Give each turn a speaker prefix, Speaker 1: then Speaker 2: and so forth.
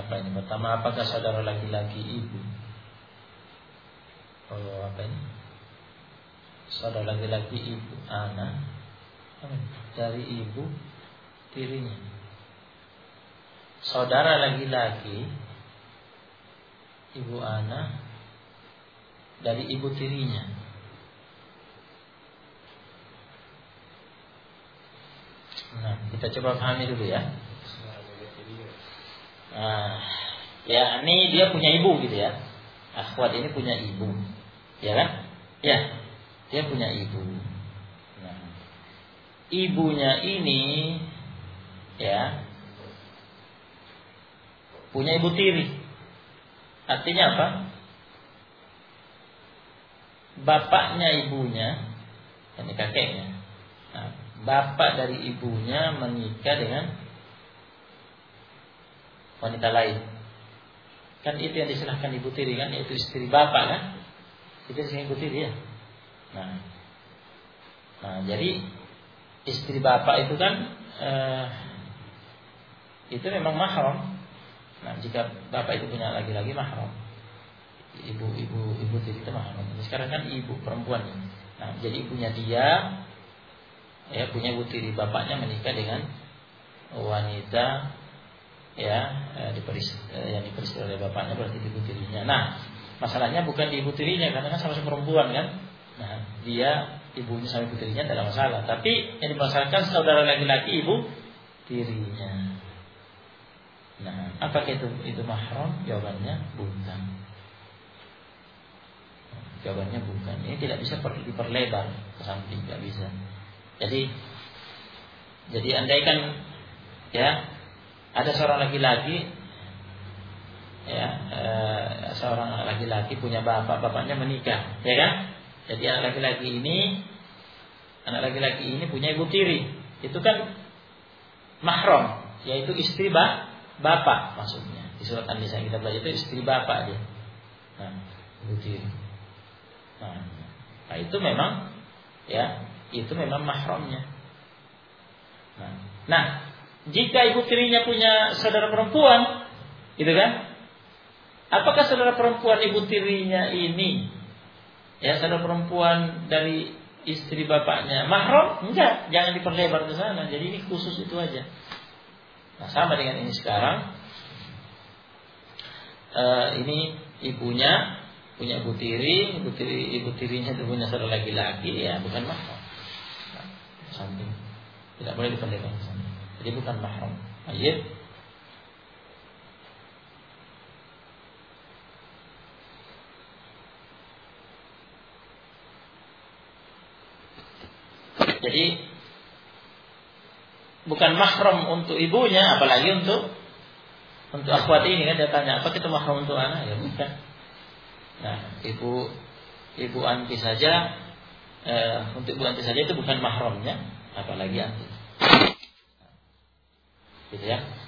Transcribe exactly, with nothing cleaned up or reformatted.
Speaker 1: apa ini? Pertama, apakah saudara laki-laki ibu? Oh, apa ini? Saudara laki-laki ibu, anak dari ibu tirinya. Saudara laki-laki ibu anak dari ibu tirinya. Nah, kita coba pahami dulu ya. Nah, ya ini dia punya ibu gitu ya. Akhwat ini punya ibu, ya kan? Ya, dia punya ibu. Nah, ibunya ini ya punya ibu tiri. Artinya apa? Bapaknya ibunya, ini kakeknya. Nah, bapak dari ibunya menikah dengan wanita lain. Kan itu yang diserahkan ibu tiri kan, yaitu istri bapak kan? Itu disini ibu tiri ya. Nah, nah jadi istri bapak itu kan eh, itu memang mahram. Nah, jika bapak itu punya laki-laki mahram, ibu ibu ibu tiri itu mahram. Sekarang kan ibu perempuan. Nah, jadi ibunya dia ya punya ibu tiri, bapaknya menikah dengan wanita ya eh, diperis, eh, yang diperistri oleh bapaknya, berarti ibu tirinya. Nah, masalahnya bukan di ibu tirinya karena kan sama-sama perempuan kan. Nah, dia ibunya sama ibu tirinya tidak ada masalah, tapi yang dimasalahkan saudara laki-laki ibu tirinya. Nah, apakah itu itu mahram? Jawabannya bukan. Jawabannya bukan. Ini tidak bisa diperlebar ke samping, tidak bisa. Jadi jadi andaikan ya ada seorang laki-laki ya eh, seorang laki-laki punya bapak, bapaknya menikah, ya kan? Jadi anak laki-laki ini anak laki-laki ini punya ibu tiri. Itu kan mahram, yaitu istri ba, bapak maksudnya. Di surat An-Nisa kita belajar itu istri bapak dia. Nah, ibu tiri. Nah, nah itu memang ya, itu memang mahramnya. Nah, nah, jika ibu tirinya punya saudara perempuan, gitu kan? Apakah saudara perempuan ibu tirinya ini, ya saudara perempuan dari istri bapaknya mahram? Enggak, jangan diperlebar ke sana. Jadi ini khusus itu aja. Nah, sama dengan ini sekarang. Uh, ini ibunya punya ibu tiri, ibu tiri ibu tirinya itu punya saudara laki-laki, ya bukan mahram. Nah, samping tidak boleh diperlebar ke sana. Jadi bukan mahram. Ayat. Jadi bukan mahram untuk ibunya, apalagi untuk untuk akhwat ini kan dia tanya, apa itu mahram untuk anak? Ya bukan. Nah, ibu ibu anti saja eh, untuk ibu anti saja itu bukan mahramnya, apalagi anti. Gitu ya.